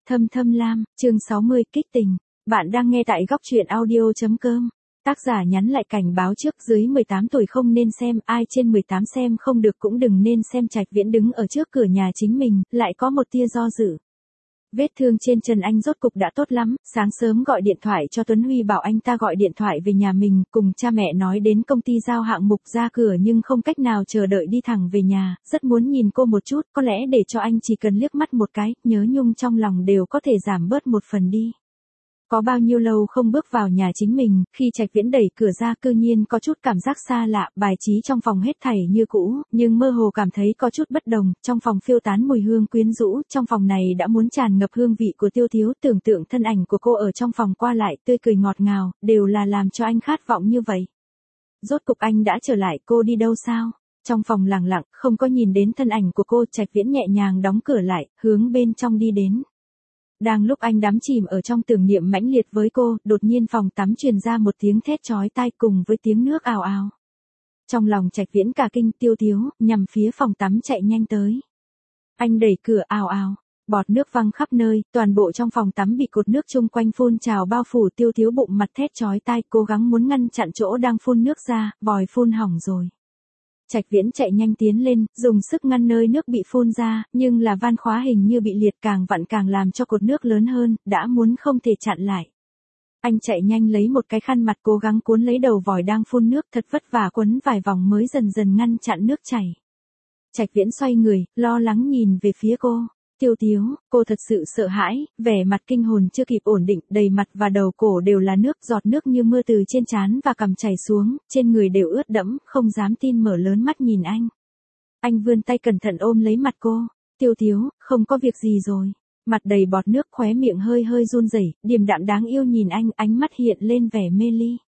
Thâm Thâm Lam, chương 60, kích tình. Bạn đang nghe tại góc truyện audio.com. Tác giả nhắn lại cảnh báo trước dưới 18 tuổi không nên xem, ai trên 18 xem không được cũng đừng nên xem. Trạch Viễn đứng ở trước cửa nhà chính mình, lại có một tia do dự. Vết thương trên chân anh rốt cục đã tốt lắm, sáng sớm gọi điện thoại cho Tuấn Huy bảo anh ta gọi điện thoại về nhà mình, cùng cha mẹ nói đến công ty giao hạng mục ra cửa nhưng không cách nào chờ đợi đi thẳng về nhà, rất muốn nhìn cô một chút, có lẽ để cho anh chỉ cần liếc mắt một cái, nhớ nhung trong lòng đều có thể giảm bớt một phần đi. Có bao nhiêu lâu không bước vào nhà chính mình, khi Trạch Viễn đẩy cửa ra cư nhiên có chút cảm giác xa lạ, bài trí trong phòng hết thảy như cũ, nhưng mơ hồ cảm thấy có chút bất đồng, trong phòng phiêu tán mùi hương quyến rũ, trong phòng này đã muốn tràn ngập hương vị của Tiêu Thiếu, tưởng tượng thân ảnh của cô ở trong phòng qua lại, tươi cười ngọt ngào, đều là làm cho anh khát vọng như vậy. Rốt cục anh đã trở lại, cô đi đâu sao? Trong phòng lặng lặng, không có nhìn đến thân ảnh của cô, Trạch Viễn nhẹ nhàng đóng cửa lại, hướng bên trong đi đến. Đang lúc anh đắm chìm ở trong tưởng niệm mãnh liệt với cô, đột nhiên phòng tắm truyền ra một tiếng thét chói tai cùng với tiếng nước ào ào. Trong lòng Trạch Viễn cả kinh, Tiêu Thiếu, nhằm phía phòng tắm chạy nhanh tới. Anh đẩy cửa ào ào, bọt nước văng khắp nơi, toàn bộ trong phòng tắm bị cột nước chung quanh phun trào bao phủ. Tiêu Thiếu bụng mặt thét chói tai, cố gắng muốn ngăn chặn chỗ đang phun nước ra, vòi phun hỏng rồi. Trạch Viễn chạy nhanh tiến lên, dùng sức ngăn nơi nước bị phun ra, nhưng là van khóa hình như bị liệt, càng vặn càng làm cho cột nước lớn hơn, đã muốn không thể chặn lại. Anh chạy nhanh lấy một cái khăn mặt cố gắng cuốn lấy đầu vòi đang phun nước, thật vất vả quấn vài vòng mới dần dần ngăn chặn nước chảy. Trạch Viễn xoay người, lo lắng nhìn về phía cô. Tiêu Thiếu, cô thật sự sợ hãi, vẻ mặt kinh hồn chưa kịp ổn định, đầy mặt và đầu cổ đều là nước, giọt nước như mưa từ trên trán và cằm chảy xuống, trên người đều ướt đẫm, không dám tin mở lớn mắt nhìn anh. Anh vươn tay cẩn thận ôm lấy mặt cô. Tiêu Thiếu, không có việc gì rồi. Mặt đầy bọt nước, khóe miệng hơi hơi run rẩy, điềm đạm đáng yêu nhìn anh, ánh mắt hiện lên vẻ mê ly.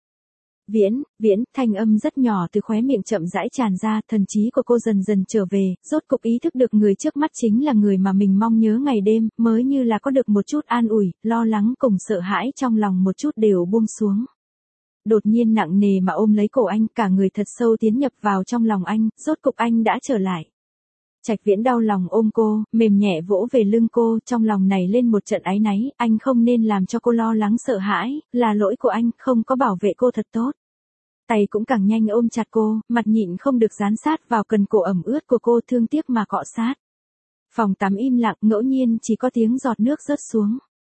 Viễn, thanh âm rất nhỏ từ khóe miệng chậm rãi tràn ra, thần trí của cô dần dần trở về, rốt cục ý thức được người trước mắt chính là người mà mình mong nhớ ngày đêm, mới như là có được một chút an ủi, lo lắng cùng sợ hãi trong lòng một chút đều buông xuống. Đột nhiên nặng nề mà ôm lấy cổ anh, cả người thật sâu tiến nhập vào trong lòng anh, rốt cục anh đã trở lại. Trạch Viễn đau lòng ôm cô, mềm nhẹ vỗ về lưng cô, trong lòng này lên một trận áy náy, anh không nên làm cho cô lo lắng sợ hãi, là lỗi của anh, không có bảo vệ cô thật tốt. Tay cũng càng nhanh ôm chặt cô, mặt nhịn không được dán sát vào cần cổ ẩm ướt của cô, thương tiếc mà cọ sát. Phòng tắm im lặng, ngẫu nhiên chỉ có tiếng giọt nước rớt xuống.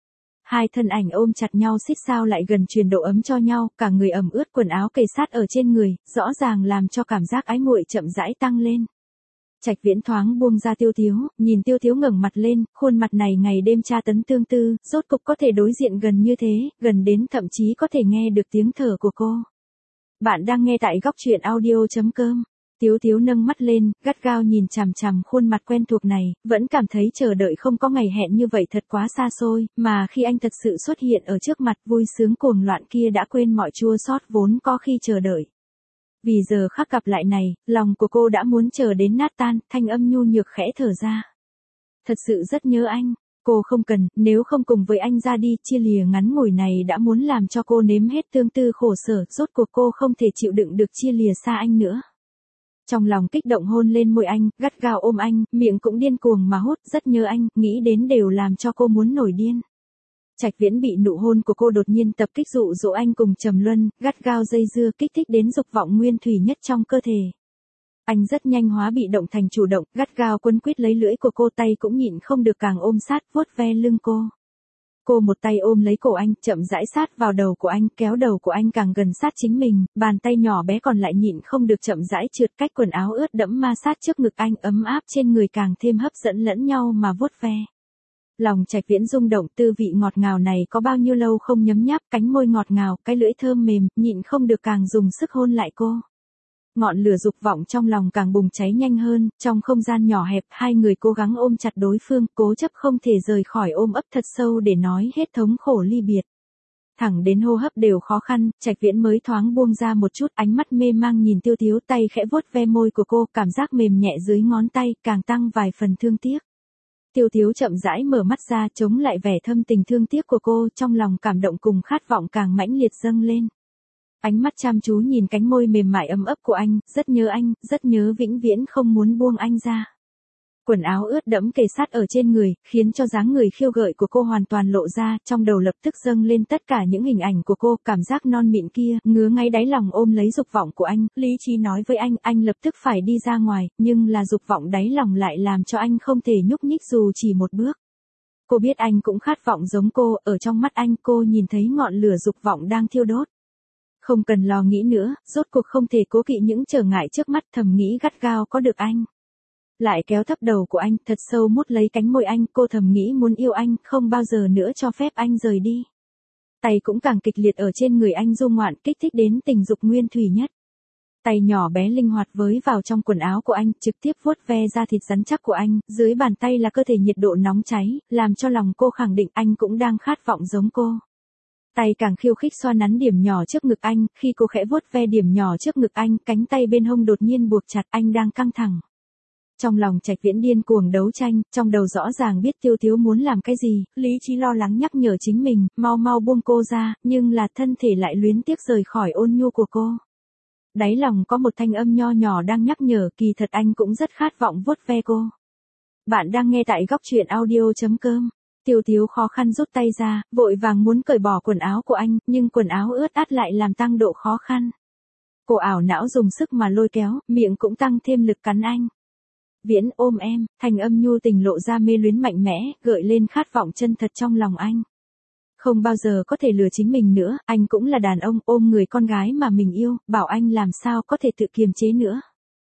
Hai thân ảnh ôm chặt nhau xít sao lại gần, truyền độ ấm cho nhau, cả người ẩm ướt, quần áo kề sát ở trên người, rõ ràng làm cho cảm giác ái muội chậm rãi tăng lên. Trạch Viễn thoáng buông ra Tiêu Thiếu, nhìn Tiêu Thiếu ngẩng mặt lên, khuôn mặt này ngày đêm tra tấn tương tư, rốt cục có thể đối diện gần như thế, gần đến thậm chí có thể nghe được tiếng thở của cô. Bạn đang nghe tại góc truyện audio.com. Tiêu Thiếu nâng mắt lên, gắt gao nhìn chằm chằm khuôn mặt quen thuộc này, vẫn cảm thấy chờ đợi không có ngày hẹn như vậy thật quá xa xôi, mà khi anh thật sự xuất hiện ở trước mặt, vui sướng cuồng loạn kia đã quên mọi chua xót vốn có khi chờ đợi. Vì giờ khắc gặp lại này, lòng của cô đã muốn chờ đến nát tan, thanh âm nhu nhược khẽ thở ra. Thật sự rất nhớ anh. Cô không cần, nếu không cùng với anh ra đi, chia lìa ngắn ngủi này đã muốn làm cho cô nếm hết tương tư khổ sở, rốt cuộc cô không thể chịu đựng được chia lìa xa anh nữa. Trong lòng kích động hôn lên môi anh, gắt gao ôm anh, miệng cũng điên cuồng mà hút, rất nhớ anh, nghĩ đến đều làm cho cô muốn nổi điên. Trạch Viễn bị nụ hôn của cô đột nhiên tập kích dụ dỗ anh cùng Trầm Luân, gắt gao dây dưa kích thích đến dục vọng nguyên thủy nhất trong cơ thể. Anh rất nhanh hóa bị động thành chủ động, gắt gao quấn quýt lấy lưỡi của cô, tay cũng nhịn không được càng ôm sát, vuốt ve lưng cô. Cô một tay ôm lấy cổ anh, chậm rãi sát vào đầu của anh, kéo đầu của anh càng gần sát chính mình, bàn tay nhỏ bé còn lại nhịn không được chậm rãi trượt cách quần áo ướt đẫm ma sát trước ngực anh, ấm áp trên người càng thêm hấp dẫn lẫn nhau mà vuốt ve. Lòng Trạch Viễn rung động, tư vị ngọt ngào này có bao nhiêu lâu không nhấm nháp, cánh môi ngọt ngào, cái lưỡi thơm mềm, nhịn không được càng dùng sức hôn lại cô. Ngọn lửa dục vọng trong lòng càng bùng cháy nhanh hơn, trong không gian nhỏ hẹp, hai người cố gắng ôm chặt đối phương, cố chấp không thể rời khỏi ôm ấp thật sâu để nói hết thống khổ ly biệt. Thẳng đến hô hấp đều khó khăn, Trạch Viễn mới thoáng buông ra một chút, ánh mắt mê mang nhìn Tiêu Thiếu, tay khẽ vuốt ve môi của cô, cảm giác mềm nhẹ dưới ngón tay, càng tăng vài phần thương tiếc. Tiêu Thiếu chậm rãi mở mắt ra, chống lại vẻ thâm tình thương tiếc của cô, trong lòng cảm động cùng khát vọng càng mãnh liệt dâng lên. Ánh mắt chăm chú nhìn cánh môi mềm mại ấm ấp của anh, rất nhớ anh, rất nhớ vĩnh viễn không muốn buông anh ra. Quần áo ướt đẫm kề sát ở trên người, khiến cho dáng người khiêu gợi của cô hoàn toàn lộ ra, trong đầu lập tức dâng lên tất cả những hình ảnh của cô, cảm giác non mịn kia, ngứa ngáy đáy lòng ôm lấy dục vọng của anh, lý trí nói với anh lập tức phải đi ra ngoài, nhưng là dục vọng đáy lòng lại làm cho anh không thể nhúc nhích dù chỉ một bước. Cô biết anh cũng khát vọng giống cô, ở trong mắt anh cô nhìn thấy ngọn lửa dục vọng đang thiêu đốt. Không cần lo nghĩ nữa, rốt cuộc không thể cố kỵ những trở ngại trước mắt, thầm nghĩ gắt gao có được anh. Lại kéo thấp đầu của anh, thật sâu mút lấy cánh môi anh, cô thầm nghĩ muốn yêu anh, không bao giờ nữa cho phép anh rời đi. Tay cũng càng kịch liệt ở trên người anh du ngoạn, kích thích đến tình dục nguyên thủy nhất. Tay nhỏ bé linh hoạt với vào trong quần áo của anh, trực tiếp vuốt ve da thịt rắn chắc của anh, dưới bàn tay là cơ thể nhiệt độ nóng cháy, làm cho lòng cô khẳng định anh cũng đang khát vọng giống cô. Tay càng khiêu khích xoa nắn điểm nhỏ trước ngực anh, khi cô khẽ vuốt ve điểm nhỏ trước ngực anh, cánh tay bên hông đột nhiên buộc chặt, anh đang căng thẳng. Trong lòng Trạch Viễn điên cuồng đấu tranh, trong đầu rõ ràng biết Tiêu Thiếu muốn làm cái gì, lý trí lo lắng nhắc nhở chính mình, mau mau buông cô ra, nhưng là thân thể lại luyến tiếc rời khỏi ôn nhu của cô. Đáy lòng có một thanh âm nho nhỏ đang nhắc nhở, kỳ thật anh cũng rất khát vọng vuốt ve cô. Bạn đang nghe tại góc truyện audio.com. Tiêu Thiếu khó khăn rút tay ra, vội vàng muốn cởi bỏ quần áo của anh, nhưng quần áo ướt át lại làm tăng độ khó khăn. Cô ảo não dùng sức mà lôi kéo, miệng cũng tăng thêm lực cắn anh. Viễn ôm em, thanh âm nhu tình lộ ra mê luyến mạnh mẽ, gợi lên khát vọng chân thật trong lòng anh. Không bao giờ có thể lừa chính mình nữa, anh cũng là đàn ông, ôm người con gái mà mình yêu, bảo anh làm sao có thể tự kiềm chế nữa.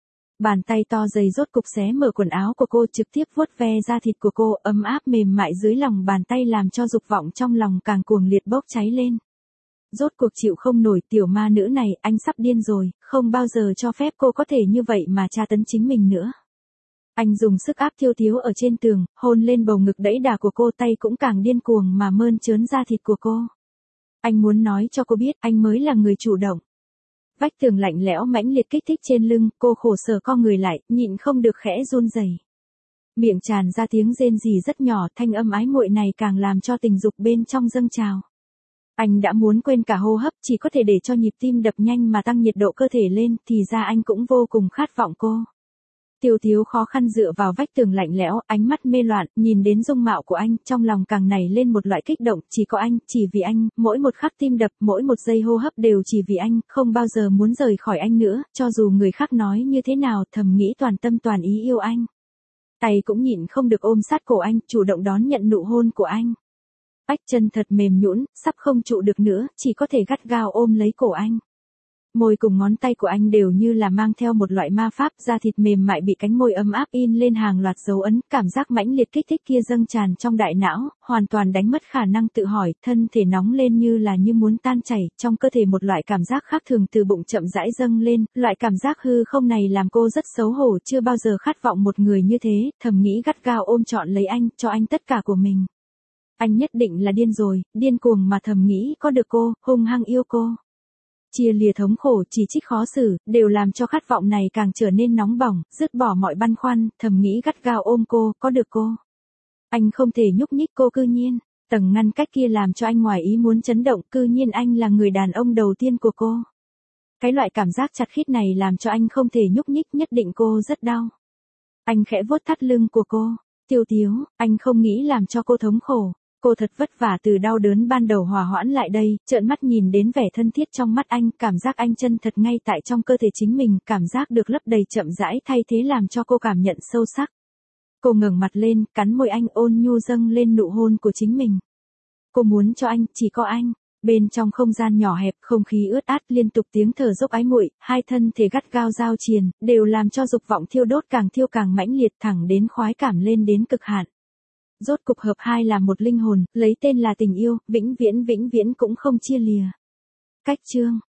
Bàn tay to dày rốt cục xé mở quần áo của cô, trực tiếp vuốt ve da thịt của cô, ấm áp mềm mại dưới lòng bàn tay làm cho dục vọng trong lòng càng cuồng liệt bốc cháy lên. Rốt cuộc chịu không nổi tiểu ma nữ này, anh sắp điên rồi, không bao giờ cho phép cô có thể như vậy mà tra tấn chính mình nữa. Anh dùng sức áp Tiêu Thiếu ở trên tường, hôn lên bầu ngực đẫy đà của cô, tay cũng càng điên cuồng mà mơn trớn da thịt của cô. Anh muốn nói cho cô biết anh mới là người chủ động. Vách tường lạnh lẽo mãnh liệt kích thích trên lưng, cô khổ sở co người lại, nhịn không được khẽ run rẩy. Miệng tràn ra tiếng rên rỉ rất nhỏ, thanh âm ái muội này càng làm cho tình dục bên trong dâng trào. Anh đã muốn quên cả hô hấp, chỉ có thể để cho nhịp tim đập nhanh mà tăng nhiệt độ cơ thể lên, thì ra anh cũng vô cùng khát vọng cô. Tiêu Thiếu khó khăn dựa vào vách tường lạnh lẽo, ánh mắt mê loạn, nhìn đến dung mạo của anh, trong lòng càng nảy lên một loại kích động, chỉ có anh, chỉ vì anh, mỗi một khắc tim đập, mỗi một giây hô hấp đều chỉ vì anh, không bao giờ muốn rời khỏi anh nữa, cho dù người khác nói như thế nào, thầm nghĩ toàn tâm toàn ý yêu anh. Tay cũng nhịn không được ôm sát cổ anh, chủ động đón nhận nụ hôn của anh. Bách chân thật mềm nhũn, sắp không trụ được nữa, chỉ có thể gắt gao ôm lấy cổ anh. Môi cùng ngón tay của anh đều như là mang theo một loại ma pháp, da thịt mềm mại bị cánh môi ấm áp in lên hàng loạt dấu ấn, cảm giác mãnh liệt kích thích kia dâng tràn trong đại não, hoàn toàn đánh mất khả năng tự hỏi, thân thể nóng lên như muốn tan chảy, trong cơ thể một loại cảm giác khác thường từ bụng chậm rãi dâng lên, loại cảm giác hư không này làm cô rất xấu hổ, chưa bao giờ khát vọng một người như thế, thầm nghĩ gắt gao ôm trọn lấy anh, cho anh tất cả của mình. Anh nhất định là điên rồi, điên cuồng mà thầm nghĩ có được cô, hung hăng yêu cô. Chia lìa thống khổ, chỉ trích khó xử, đều làm cho khát vọng này càng trở nên nóng bỏng, dứt bỏ mọi băn khoăn, thầm nghĩ gắt gao ôm cô, có được cô. Anh không thể nhúc nhích cô, cư nhiên, tầng ngăn cách kia làm cho anh ngoài ý muốn chấn động, cư nhiên anh là người đàn ông đầu tiên của cô. Cái loại cảm giác chặt khít này làm cho anh không thể nhúc nhích, nhất định cô rất đau. Anh khẽ vuốt thắt lưng của cô, Tiêu Thiếu, anh không nghĩ làm cho cô thống khổ. Cô thật vất vả từ đau đớn ban đầu hòa hoãn lại đây, trợn mắt nhìn đến vẻ thân thiết trong mắt anh, cảm giác anh chân thật ngay tại trong cơ thể chính mình, cảm giác được lấp đầy chậm rãi thay thế làm cho cô cảm nhận sâu sắc. Cô ngẩng mặt lên, cắn môi anh, ôn nhu dâng lên nụ hôn của chính mình. Cô muốn cho anh, chỉ có anh. Bên trong không gian nhỏ hẹp, không khí ướt át, liên tục tiếng thở dốc ái muội, hai thân thể gắt gao giao triền, đều làm cho dục vọng thiêu đốt càng mãnh liệt, thẳng đến khoái cảm lên đến cực hạn. Rốt cục hợp hai là một linh hồn, lấy tên là tình yêu, vĩnh viễn cũng không chia lìa. Cách chương